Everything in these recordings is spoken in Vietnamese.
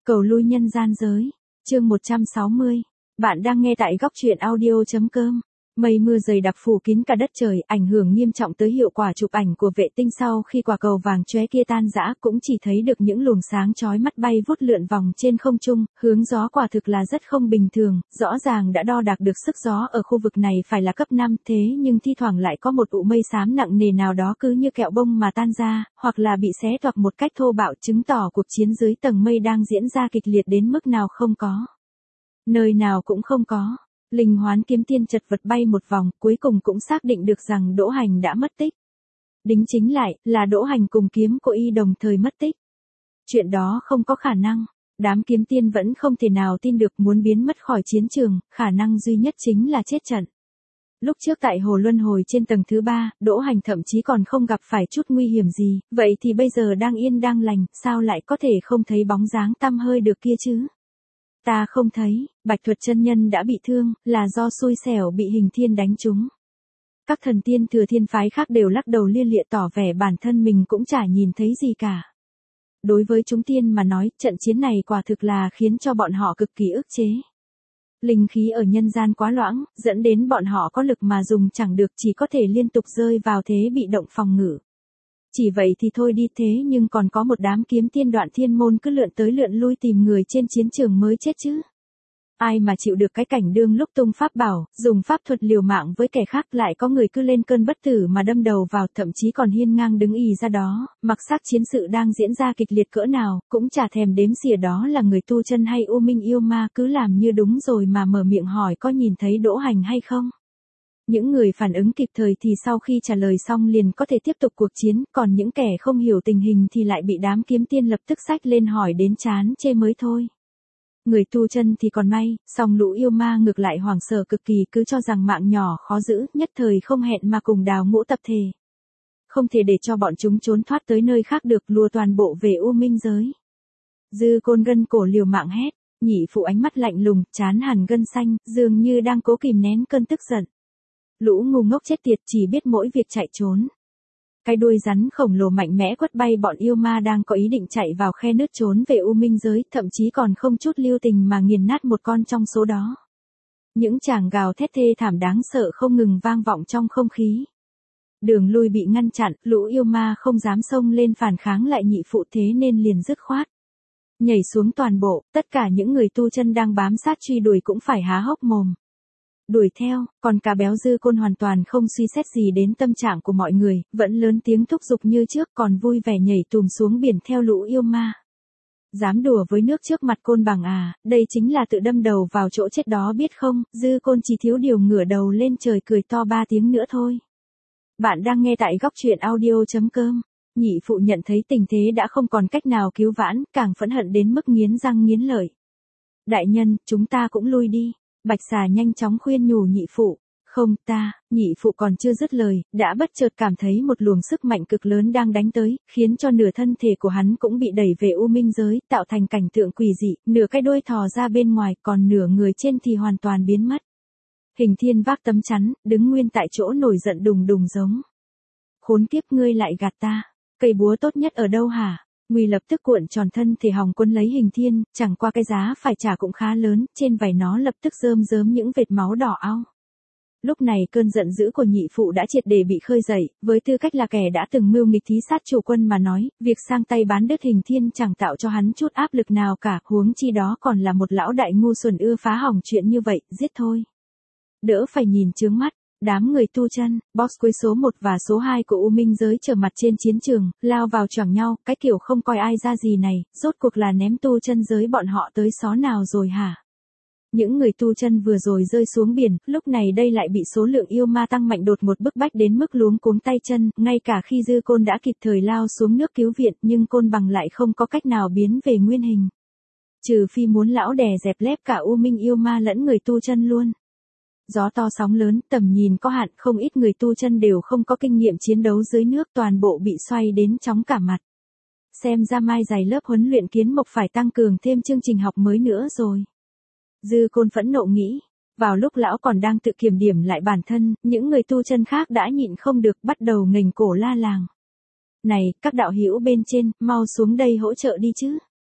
Cầu lui nhân gian giới. Chương 160. Bạn đang nghe tại góc truyện audio.com. Mây mưa dày đặc phủ kín cả đất trời, ảnh hưởng nghiêm trọng tới hiệu quả chụp ảnh của vệ tinh. Sau khi quả cầu vàng chóe kia tan rã, cũng chỉ thấy được những luồng sáng chói mắt bay vút lượn vòng trên không trung, hướng gió quả thực là rất không bình thường, rõ ràng đã đo đạc được sức gió ở khu vực này phải là cấp 5, thế nhưng thi thoảng lại có một ụ mây xám nặng nề nào đó cứ như kẹo bông mà tan ra, hoặc là bị xé toạc một cách thô bạo, chứng tỏ cuộc chiến dưới tầng mây đang diễn ra kịch liệt đến mức nào không có. Nơi nào cũng không có. Linh Hoán Kiếm Tiên chật vật bay một vòng, cuối cùng cũng xác định được rằng Đỗ Hành đã mất tích. Đính chính lại, là Đỗ Hành cùng kiếm cô y đồng thời mất tích. Chuyện đó không có khả năng. Đám kiếm tiên vẫn không thể nào tin được, muốn biến mất khỏi chiến trường, khả năng duy nhất chính là chết trận. Lúc trước tại hồ luân hồi trên tầng thứ 3, Đỗ Hành thậm chí còn không gặp phải chút nguy hiểm gì, vậy thì bây giờ đang yên đang lành, sao lại có thể không thấy bóng dáng tăm hơi được kia chứ? Ta không thấy, Bạch Thuật chân nhân đã bị thương, là do xui xẻo bị Hình Thiên đánh trúng. Các thần tiên Thừa Thiên phái khác đều lắc đầu lia lịa tỏ vẻ bản thân mình cũng chả nhìn thấy gì cả. Đối với chúng tiên mà nói, trận chiến này quả thực là khiến cho bọn họ cực kỳ ức chế. Linh khí ở nhân gian quá loãng, dẫn đến bọn họ có lực mà dùng chẳng được, chỉ có thể liên tục rơi vào thế bị động phòng ngự. Chỉ vậy thì thôi đi, thế nhưng còn có một đám kiếm tiên Đoạn Thiên môn cứ lượn tới lượn lui tìm người trên chiến trường mới chết chứ. Ai mà chịu được cái cảnh đương lúc tung pháp bảo, dùng pháp thuật liều mạng với kẻ khác, lại có người cứ lên cơn bất tử mà đâm đầu vào, thậm chí còn hiên ngang đứng ì ra đó, mặc xác chiến sự đang diễn ra kịch liệt cỡ nào, cũng chả thèm đếm xỉa đó là người tu chân hay U Minh yêu ma, cứ làm như đúng rồi mà mở miệng hỏi có nhìn thấy Đỗ Hành hay không. Những người phản ứng kịp thời thì sau khi trả lời xong liền có thể tiếp tục cuộc chiến, còn những kẻ không hiểu tình hình thì lại bị đám kiếm tiên lập tức xách lên hỏi đến chán chê mới thôi. Người tu chân thì còn may, song lũ yêu ma ngược lại hoảng sợ cực kỳ, cứ cho rằng mạng nhỏ khó giữ, nhất thời không hẹn mà cùng đào ngũ tập thể. Không thể để cho bọn chúng trốn thoát tới nơi khác được, lùa toàn bộ về U Minh giới. Dư Côn gân cổ liều mạng hét, Nhị Phụ ánh mắt lạnh lùng, trán hằn gân xanh, dường như đang cố kìm nén cơn tức giận. Lũ ngu ngốc chết tiệt chỉ biết mỗi việc chạy trốn. Cái đuôi rắn khổng lồ mạnh mẽ quất bay bọn yêu ma đang có ý định chạy vào khe nứt trốn về U Minh giới, thậm chí còn không chút lưu tình mà nghiền nát một con trong số đó. Những tràng gào thét thê thảm đáng sợ không ngừng vang vọng trong không khí. Đường lui bị ngăn chặn, lũ yêu ma không dám xông lên phản kháng lại Nhị Phụ, thế nên liền dứt khoát nhảy xuống toàn bộ, tất cả những người tu chân đang bám sát truy đuổi cũng phải há hốc mồm đuổi theo, còn cả béo Dư Côn hoàn toàn không suy xét gì đến tâm trạng của mọi người, vẫn lớn tiếng thúc giục như trước, còn vui vẻ nhảy tùm xuống biển theo lũ yêu ma. Dám đùa với nước trước mặt Côn Bằng à, đây chính là tự đâm đầu vào chỗ chết đó biết không? Dư Côn chỉ thiếu điều ngửa đầu lên trời cười to 3 tiếng nữa thôi. Bạn đang nghe tại góc truyện audio.com. Nhị Phụ nhận thấy tình thế đã không còn cách nào cứu vãn, càng phẫn hận đến mức nghiến răng nghiến lợi. Đại nhân, chúng ta cũng lui đi. Bạch Xà nhanh chóng khuyên nhủ Nhị Phụ. Không ta, Nhị Phụ còn chưa dứt lời, đã bất chợt cảm thấy một luồng sức mạnh cực lớn đang đánh tới, khiến cho nửa thân thể của hắn cũng bị đẩy về U Minh giới, tạo thành cảnh tượng quỷ dị, nửa cái đuôi thò ra bên ngoài, còn nửa người trên thì hoàn toàn biến mất. Hình Thiên vác tấm chắn, đứng nguyên tại chỗ nổi giận đùng đùng giống. Khốn kiếp, ngươi lại gạt ta. Cây búa tốt nhất ở đâu hả? Nguy lập tức cuộn tròn thân thể hòng quân lấy Hình Thiên, chẳng qua cái giá phải trả cũng khá lớn, trên vảy nó lập tức rơm rớm những vệt máu đỏ au. Lúc này cơn giận dữ của Nhị Phụ đã triệt để bị khơi dậy, với tư cách là kẻ đã từng mưu nghịch thí sát chủ quân mà nói, việc sang tay bán đứt Hình Thiên chẳng tạo cho hắn chút áp lực nào cả, huống chi đó còn là một lão đại ngu xuẩn ưa phá hỏng chuyện như vậy, giết thôi. Đỡ phải nhìn chướng mắt. Đám người tu chân, boss cuối số 1 và số 2 của U Minh giới trở mặt trên chiến trường, lao vào choảng nhau, cái kiểu không coi ai ra gì này, rốt cuộc là ném tu chân giới bọn họ tới xó nào rồi hả? Những người tu chân vừa rồi rơi xuống biển, lúc này đây lại bị số lượng yêu ma tăng mạnh đột ngột bức bách đến mức luống cuống tay chân, ngay cả khi Dư Côn đã kịp thời lao xuống nước cứu viện, nhưng Côn Bằng lại không có cách nào biến về nguyên hình. Trừ phi muốn lão đè dẹp lép cả U Minh yêu ma lẫn người tu chân luôn. Gió to sóng lớn, tầm nhìn có hạn, không ít người tu chân đều không có kinh nghiệm chiến đấu dưới nước, toàn bộ bị xoay đến chóng cả mặt. Xem ra mai dày lớp huấn luyện kiến mộc phải tăng cường thêm chương trình học mới nữa rồi. Dư Côn phẫn nộ nghĩ, vào lúc lão còn đang tự kiểm điểm lại bản thân, những người tu chân khác đã nhịn không được bắt đầu nghềnh cổ la làng. Này, các đạo hữu bên trên, mau xuống đây hỗ trợ đi chứ.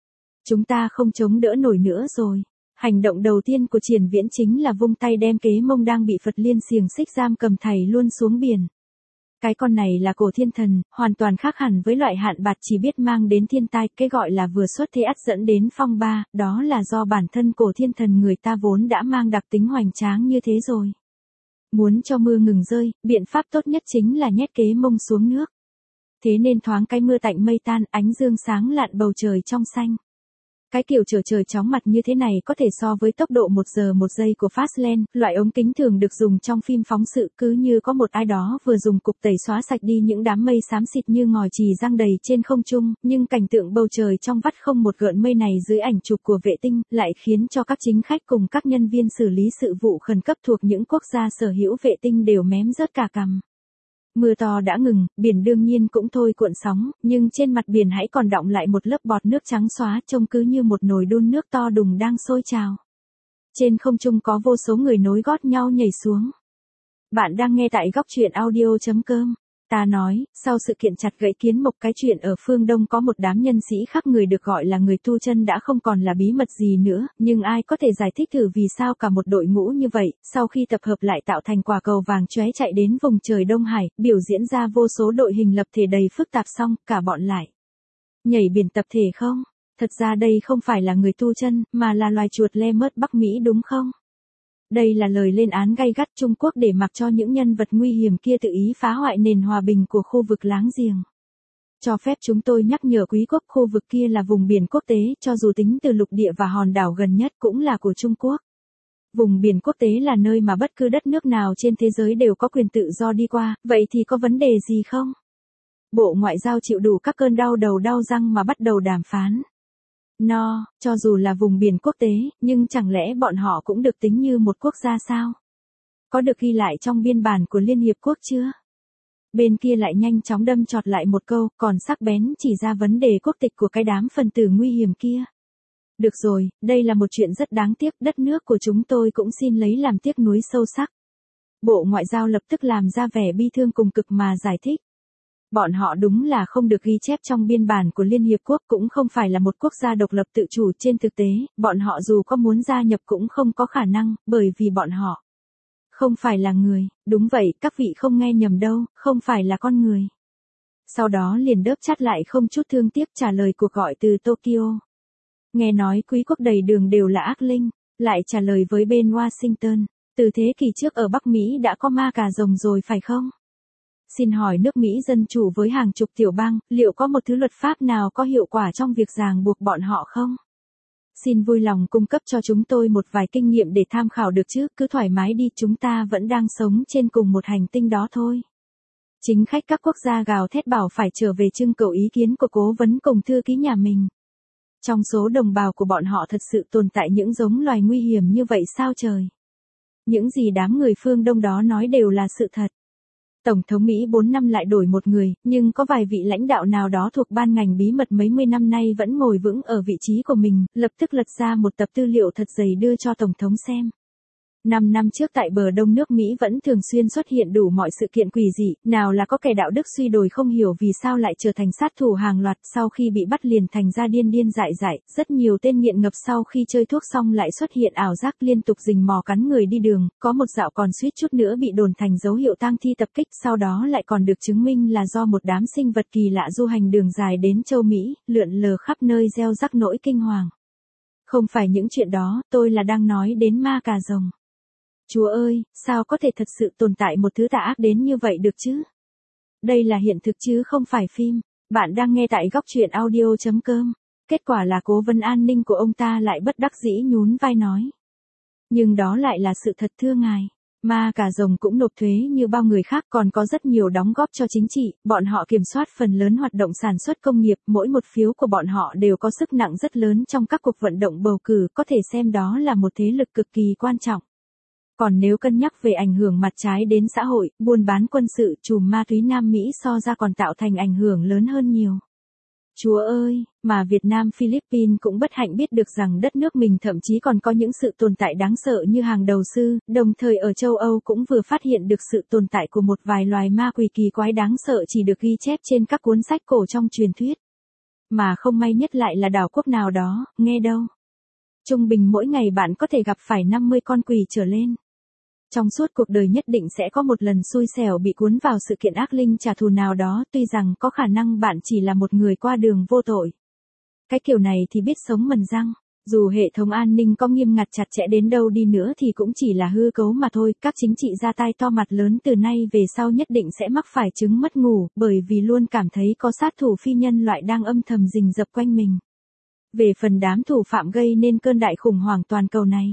Chúng ta không chống đỡ nổi nữa rồi. Hành động đầu tiên của Triển Viễn chính là vung tay đem Kế Mông đang bị Phật Liên xiềng xích giam cầm thảy luôn xuống biển. Cái con này là cổ thiên thần, hoàn toàn khác hẳn với loại hạn bạt chỉ biết mang đến thiên tai, cái gọi là vừa xuất thế ắt dẫn đến phong ba, đó là do bản thân cổ thiên thần người ta vốn đã mang đặc tính hoành tráng như thế rồi. Muốn cho mưa ngừng rơi, biện pháp tốt nhất chính là nhét Kế Mông xuống nước. Thế nên thoáng cái mưa tạnh mây tan, ánh dương sáng lạn bầu trời trong xanh. Cái kiểu trở trời chóng mặt như thế này có thể so với tốc độ 1 giờ 1 giây của Fastland, loại ống kính thường được dùng trong phim phóng sự, cứ như có một ai đó vừa dùng cục tẩy xóa sạch đi những đám mây xám xịt như ngòi chì giăng đầy trên không trung, nhưng cảnh tượng bầu trời trong vắt không một gợn mây này dưới ảnh chụp của vệ tinh, lại khiến cho các chính khách cùng các nhân viên xử lý sự vụ khẩn cấp thuộc những quốc gia sở hữu vệ tinh đều mém rớt cả cằm. Mưa to đã ngừng, biển đương nhiên cũng thôi cuộn sóng, nhưng trên mặt biển hãy còn đọng lại một lớp bọt nước trắng xóa, trông cứ như một nồi đun nước to đùng đang sôi trào. Trên không trung có vô số người nối gót nhau nhảy xuống. Bạn đang nghe tại góc truyện audio.com. Ta nói, sau sự kiện chặt gãy kiến mộc, cái chuyện ở phương Đông có một đám nhân sĩ khác người được gọi là người tu chân đã không còn là bí mật gì nữa, nhưng ai có thể giải thích thử vì sao cả một đội ngũ như vậy, sau khi tập hợp lại tạo thành quả cầu vàng chóe chạy đến vùng trời Đông Hải, biểu diễn ra vô số đội hình lập thể đầy phức tạp xong, cả bọn lại nhảy biển tập thể không? Thật ra đây không phải là người tu chân, mà là loài chuột le mớt Bắc Mỹ đúng không? Đây là lời lên án gay gắt Trung Quốc để mặc cho những nhân vật nguy hiểm kia tự ý phá hoại nền hòa bình của khu vực láng giềng. Cho phép chúng tôi nhắc nhở quý quốc, khu vực kia là vùng biển quốc tế, cho dù tính từ lục địa và hòn đảo gần nhất cũng là của Trung Quốc. Vùng biển quốc tế là nơi mà bất cứ đất nước nào trên thế giới đều có quyền tự do đi qua, vậy thì có vấn đề gì không? Bộ Ngoại giao chịu đủ các cơn đau đầu đau răng mà bắt đầu đàm phán. Cho dù là vùng biển quốc tế, nhưng chẳng lẽ bọn họ cũng được tính như một quốc gia sao? Có được ghi lại trong biên bản của Liên Hiệp Quốc chưa? Bên kia lại nhanh chóng đâm chọt lại một câu, còn sắc bén chỉ ra vấn đề quốc tịch của cái đám phần tử nguy hiểm kia. Được rồi, đây là một chuyện rất đáng tiếc, đất nước của chúng tôi cũng xin lấy làm tiếc nuối sâu sắc. Bộ Ngoại giao lập tức làm ra vẻ bi thương cùng cực mà giải thích. Bọn họ đúng là không được ghi chép trong biên bản của Liên Hiệp Quốc, cũng không phải là một quốc gia độc lập tự chủ, trên thực tế, bọn họ dù có muốn gia nhập cũng không có khả năng, bởi vì bọn họ không phải là người. Đúng vậy, các vị không nghe nhầm đâu, không phải là con người. Sau đó liền đớp chát lại không chút thương tiếc trả lời cuộc gọi từ Tokyo. Nghe nói quý quốc đầy đường đều là ác linh, lại trả lời với bên Washington. Từ thế kỷ trước ở Bắc Mỹ đã có ma cà rồng rồi phải không? Xin hỏi nước Mỹ dân chủ với hàng chục tiểu bang, liệu có một thứ luật pháp nào có hiệu quả trong việc ràng buộc bọn họ không? Xin vui lòng cung cấp cho chúng tôi một vài kinh nghiệm để tham khảo được chứ, cứ thoải mái đi, chúng ta vẫn đang sống trên cùng một hành tinh đó thôi. Chính khách các quốc gia gào thét bảo phải trở về trưng cầu ý kiến của cố vấn cùng thư ký nhà mình. Trong số đồng bào của bọn họ thật sự tồn tại những giống loài nguy hiểm như vậy sao trời? Những gì đám người phương Đông đó nói đều là sự thật. Tổng thống Mỹ 4 năm lại đổi một người, nhưng có vài vị lãnh đạo nào đó thuộc ban ngành bí mật mấy mươi năm nay vẫn ngồi vững ở vị trí của mình, lập tức lật ra một tập tư liệu thật dày đưa cho Tổng thống xem. 5 năm trước tại bờ đông nước Mỹ vẫn thường xuyên xuất hiện đủ mọi sự kiện quỷ dị, nào là có kẻ đạo đức suy đồi không hiểu vì sao lại trở thành sát thủ hàng loạt, sau khi bị bắt liền thành ra điên điên dại dại, rất nhiều tên nghiện ngập sau khi chơi thuốc xong lại xuất hiện ảo giác liên tục rình mò cắn người đi đường, có một dạo còn suýt chút nữa bị đồn thành dấu hiệu tang thi tập kích, sau đó lại còn được chứng minh là do một đám sinh vật kỳ lạ du hành đường dài đến châu Mỹ, lượn lờ khắp nơi gieo rắc nỗi kinh hoàng. Không phải những chuyện đó, tôi là đang nói đến ma cà rồng. Chúa ơi, sao có thể thật sự tồn tại một thứ tà ác đến như vậy được chứ? Đây là hiện thực chứ không phải phim. Bạn đang nghe tại góc truyện audio.com. Kết quả là cố vấn an ninh của ông ta lại bất đắc dĩ nhún vai nói. Nhưng đó lại là sự thật thưa ngài. Ma cà rồng cũng nộp thuế như bao người khác, còn có rất nhiều đóng góp cho chính trị, bọn họ kiểm soát phần lớn hoạt động sản xuất công nghiệp, mỗi một phiếu của bọn họ đều có sức nặng rất lớn trong các cuộc vận động bầu cử, có thể xem đó là một thế lực cực kỳ quan trọng. Còn nếu cân nhắc về ảnh hưởng mặt trái đến xã hội, buôn bán quân sự, chùm ma túy Nam Mỹ so ra còn tạo thành ảnh hưởng lớn hơn nhiều. Chúa ơi, mà Việt Nam Philippines cũng bất hạnh biết được rằng đất nước mình thậm chí còn có những sự tồn tại đáng sợ như hàng đầu sư, đồng thời ở châu Âu cũng vừa phát hiện được sự tồn tại của một vài loài ma quỷ kỳ quái đáng sợ chỉ được ghi chép trên các cuốn sách cổ trong truyền thuyết. mà không may nhất lại là đảo quốc nào đó, nghe đâu. Trung bình mỗi ngày bạn có thể gặp phải 50 con quỷ trở lên. Trong suốt cuộc đời nhất định sẽ có một lần xui xẻo bị cuốn vào sự kiện ác linh trả thù nào đó, tuy rằng có khả năng bạn chỉ là một người qua đường vô tội. Cái kiểu này thì biết sống mần răng. Dù hệ thống an ninh có nghiêm ngặt chặt chẽ đến đâu đi nữa thì cũng chỉ là hư cấu mà thôi, các chính trị gia tai to mặt lớn từ nay về sau nhất định sẽ mắc phải chứng mất ngủ, bởi vì luôn cảm thấy có sát thủ phi nhân loại đang âm thầm rình rập quanh mình. Về phần đám thủ phạm gây nên cơn đại khủng hoảng toàn cầu này,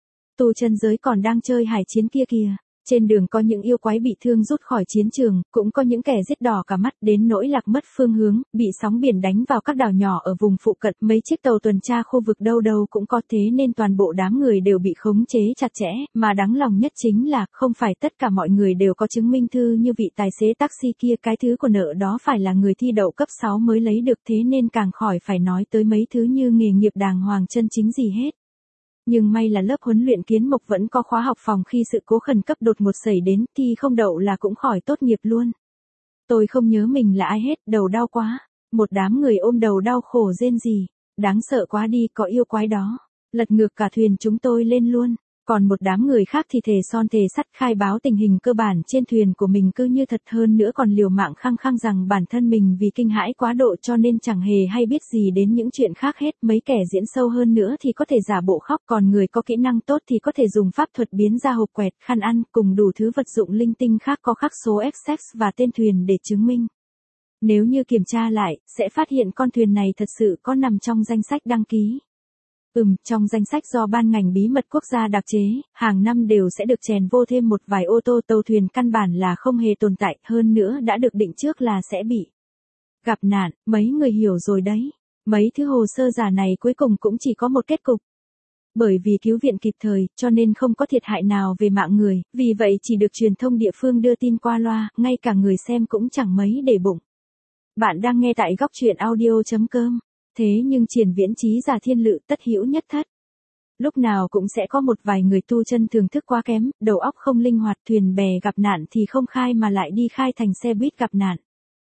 tu chân giới còn đang chơi hải chiến kia kìa. Trên đường có những yêu quái bị thương rút khỏi chiến trường, cũng có những kẻ giết đỏ cả mắt đến nỗi lạc mất phương hướng, bị sóng biển đánh vào các đảo nhỏ ở vùng phụ cận, mấy chiếc tàu tuần tra khu vực đâu đâu cũng có, thế nên toàn bộ đám người đều bị khống chế chặt chẽ, mà đáng lòng nhất chính là không phải tất cả mọi người đều có chứng minh thư như vị tài xế taxi kia, cái thứ của nợ đó phải là người thi đậu cấp 6 mới lấy được, thế nên càng khỏi phải nói tới mấy thứ như nghề nghiệp đàng hoàng chân chính gì hết. Nhưng may là lớp huấn luyện kiến mộc vẫn có khóa học phòng khi sự cố khẩn cấp đột ngột xảy đến, thì không đậu là cũng khỏi tốt nghiệp luôn. Tôi không nhớ mình là ai hết, đầu đau quá. Một đám người ôm đầu đau khổ rên rỉ. Đáng sợ quá đi, có yêu quái đó. Lật ngược cả thuyền chúng tôi lên luôn. Còn một đám người khác thì thề son thề sắt khai báo tình hình cơ bản trên thuyền của mình cứ như thật, hơn nữa còn liều mạng khăng khăng rằng bản thân mình vì kinh hãi quá độ cho nên chẳng hề hay biết gì đến những chuyện khác hết. Mấy kẻ diễn sâu hơn nữa thì có thể giả bộ khóc, còn người có kỹ năng tốt thì có thể dùng pháp thuật biến ra hộp quẹt, khăn ăn, cùng đủ thứ vật dụng linh tinh khác có khắc số XX và tên thuyền để chứng minh. Nếu như kiểm tra lại, sẽ phát hiện con thuyền này thật sự có nằm trong danh sách đăng ký. Trong danh sách do ban ngành bí mật quốc gia đặc chế, hàng năm đều sẽ được chèn vô thêm một vài ô tô, tàu thuyền căn bản là không hề tồn tại, hơn nữa đã được định trước là sẽ bị gặp nạn, mấy người hiểu rồi đấy. Mấy thứ hồ sơ giả này cuối cùng cũng chỉ có một kết cục. Bởi vì cứu viện kịp thời, cho nên không có thiệt hại nào về mạng người, vì vậy chỉ được truyền thông địa phương đưa tin qua loa, ngay cả người xem cũng chẳng mấy để bụng. Bạn đang nghe tại góc truyện audio.com. Thế nhưng triển viễn trí giả thiên lự tất hữu nhất thất. Lúc nào cũng sẽ có một vài người tu chân thưởng thức quá kém, đầu óc không linh hoạt, thuyền bè gặp nạn thì không khai mà lại đi khai thành xe buýt gặp nạn.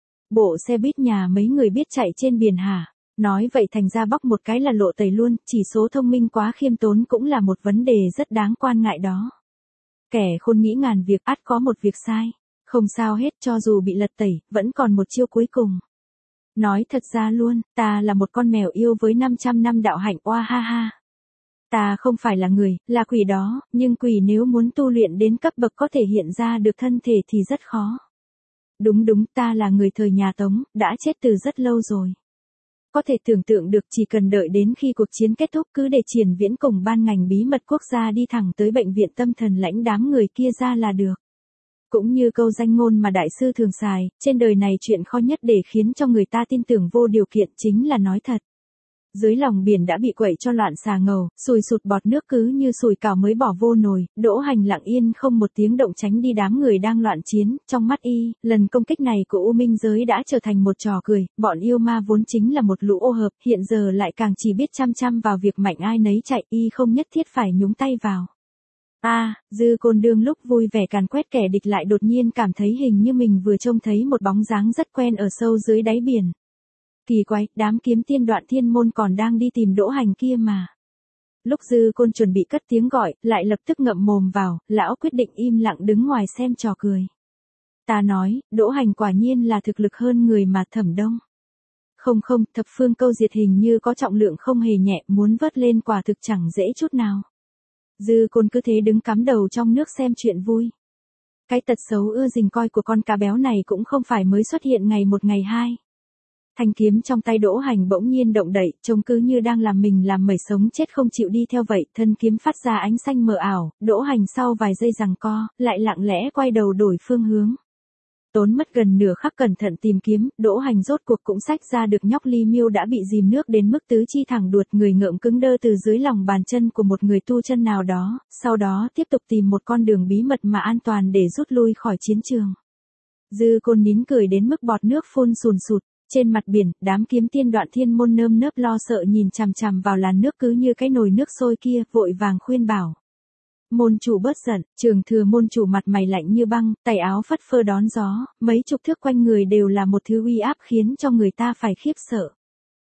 Bộ xe buýt nhà mấy người biết chạy trên biển hả? Nói vậy thành ra bóc một cái là lộ tẩy luôn, chỉ số thông minh quá khiêm tốn cũng là một vấn đề rất đáng quan ngại đó. Kẻ khôn nghĩ ngàn việc ắt có một việc sai. Không sao hết, cho dù bị lật tẩy, vẫn còn một chiêu cuối cùng. Nói thật ra luôn, ta là một con mèo yêu với 500 năm đạo hạnh, oa ha ha. Ta không phải là người, là quỷ đó, nhưng quỷ nếu muốn tu luyện đến cấp bậc có thể hiện ra được thân thể thì rất khó. Đúng, ta là người thời nhà Tống, đã chết từ rất lâu rồi. Có thể tưởng tượng được chỉ cần đợi đến khi cuộc chiến kết thúc cứ để triển viễn cùng ban ngành bí mật quốc gia đi thẳng tới bệnh viện tâm thần lãnh đám người kia ra là được. Cũng như câu danh ngôn mà đại sư thường xài, trên đời này chuyện khó nhất để khiến cho người ta tin tưởng vô điều kiện chính là nói thật. Dưới lòng biển đã bị quậy cho loạn xà ngầu, sùi sụt bọt nước cứ như sùi cảo mới bỏ vô nồi, Đỗ Hành lặng yên không một tiếng động tránh đi đám người đang loạn chiến, trong mắt y, lần công kích này của U Minh giới đã trở thành một trò cười, bọn yêu ma vốn chính là một lũ ô hợp, hiện giờ lại càng chỉ biết chăm vào việc mạnh ai nấy chạy, y không nhất thiết phải nhúng tay vào. Dư Côn đương lúc vui vẻ càn quét kẻ địch lại đột nhiên cảm thấy hình như mình vừa trông thấy một bóng dáng rất quen ở sâu dưới đáy biển. Kỳ quái, đám kiếm tiên Đoạn Thiên Môn còn đang đi tìm Đỗ Hành kia mà. Lúc Dư Côn chuẩn bị cất tiếng gọi, lại lập tức ngậm mồm vào, lão quyết định im lặng đứng ngoài xem trò cười. Ta nói, Đỗ Hành quả nhiên là thực lực hơn người mà Thẩm Đông. Không, thập phương câu diệt hình như có trọng lượng không hề nhẹ, muốn vớt lên quả thực chẳng dễ chút nào. Dư Côn cứ thế đứng cắm đầu trong nước xem chuyện vui. Cái tật xấu ưa rình coi của con cá béo này cũng không phải mới xuất hiện ngày một ngày hai. Thanh kiếm trong tay Đỗ Hành bỗng nhiên động đậy, trông cứ như đang làm mình làm mẩy sống chết không chịu đi theo vậy, thân kiếm phát ra ánh xanh mờ ảo, Đỗ Hành sau vài giây giằng co, lại lặng lẽ quay đầu đổi phương hướng. Tốn mất gần nửa khắc cẩn thận tìm kiếm, Đỗ Hành rốt cuộc cũng xách ra được nhóc ly miêu đã bị dìm nước đến mức tứ chi thẳng đuột, người ngợm cứng đơ từ dưới lòng bàn chân của một người tu chân nào đó, sau đó tiếp tục tìm một con đường bí mật mà an toàn để rút lui khỏi chiến trường. Dư Côn nín cười đến mức bọt nước phun sùn sụt. Trên mặt biển, đám kiếm tiên Đoạn Thiên Môn nơm nớp lo sợ nhìn chằm vào làn nước cứ như cái nồi nước sôi kia, vội vàng khuyên bảo. Môn chủ bớt giận, Trường Thừa môn chủ mặt mày lạnh như băng, tay áo phất phơ đón gió, mấy chục thước quanh người đều là một thứ uy áp khiến cho người ta phải khiếp sợ.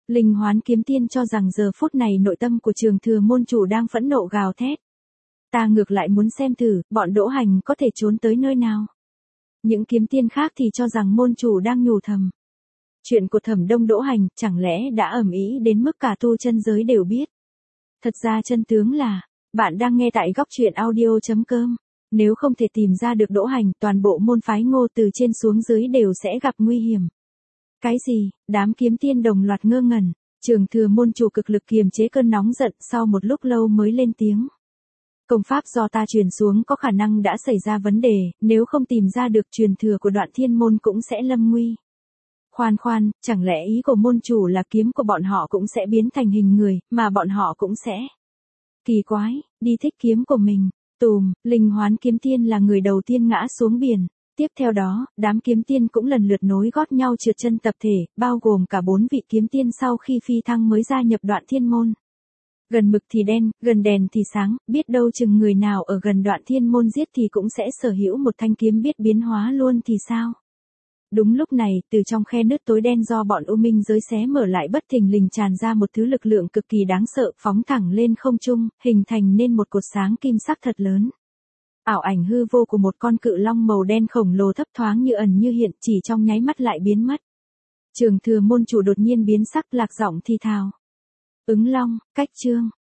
Linh Hoán Kiếm Tiên cho rằng giờ phút này nội tâm của Trường Thừa môn chủ đang phẫn nộ gào thét. Ta ngược lại muốn xem thử, bọn Đỗ Hành có thể trốn tới nơi nào. Những kiếm tiên khác thì cho rằng môn chủ đang nhủ thầm. Chuyện của Thẩm Đông Đỗ Hành chẳng lẽ đã ầm ĩ đến mức cả tu chân giới đều biết. Thật ra chân tướng là, bạn đang nghe tại góc truyện audio.com. Nếu không thể tìm ra được Đỗ Hành, toàn bộ môn phái Ngô từ trên xuống dưới đều sẽ gặp nguy hiểm. Cái gì? Đám kiếm tiên đồng loạt ngơ ngẩn. Trường Thừa môn chủ cực lực kiềm chế cơn nóng giận, sau một lúc lâu mới lên tiếng. Công pháp do ta truyền xuống có khả năng đã xảy ra vấn đề, nếu không tìm ra được truyền thừa của Đoạn Thiên môn cũng sẽ lâm nguy. Khoan, chẳng lẽ ý của môn chủ là kiếm của bọn họ cũng sẽ biến thành hình người, mà bọn họ cũng sẽ. Kỳ quái, đi thích kiếm của mình. Tùm, Linh Hoán Kiếm Tiên là người đầu tiên ngã xuống biển. Tiếp theo đó, đám kiếm tiên cũng lần lượt nối gót nhau trượt chân tập thể, bao gồm cả 4 vị kiếm tiên sau khi phi thăng mới gia nhập Đoạn Thiên môn. Gần mực thì đen, gần đèn thì sáng, biết đâu chừng người nào ở gần Đoạn Thiên môn giết thì cũng sẽ sở hữu một thanh kiếm biết biến hóa luôn thì sao? Đúng lúc này, từ trong khe nứt tối đen do bọn U Minh giới xé mở lại bất thình lình tràn ra một thứ lực lượng cực kỳ đáng sợ, phóng thẳng lên không trung, hình thành nên một cột sáng kim sắc thật lớn. Ảo ảnh hư vô của một con cự long màu đen khổng lồ thấp thoáng như ẩn như hiện, chỉ trong nháy mắt lại biến mất. Trường Thừa môn chủ đột nhiên biến sắc, lạc giọng thi thào. Ứng Long, cách chương.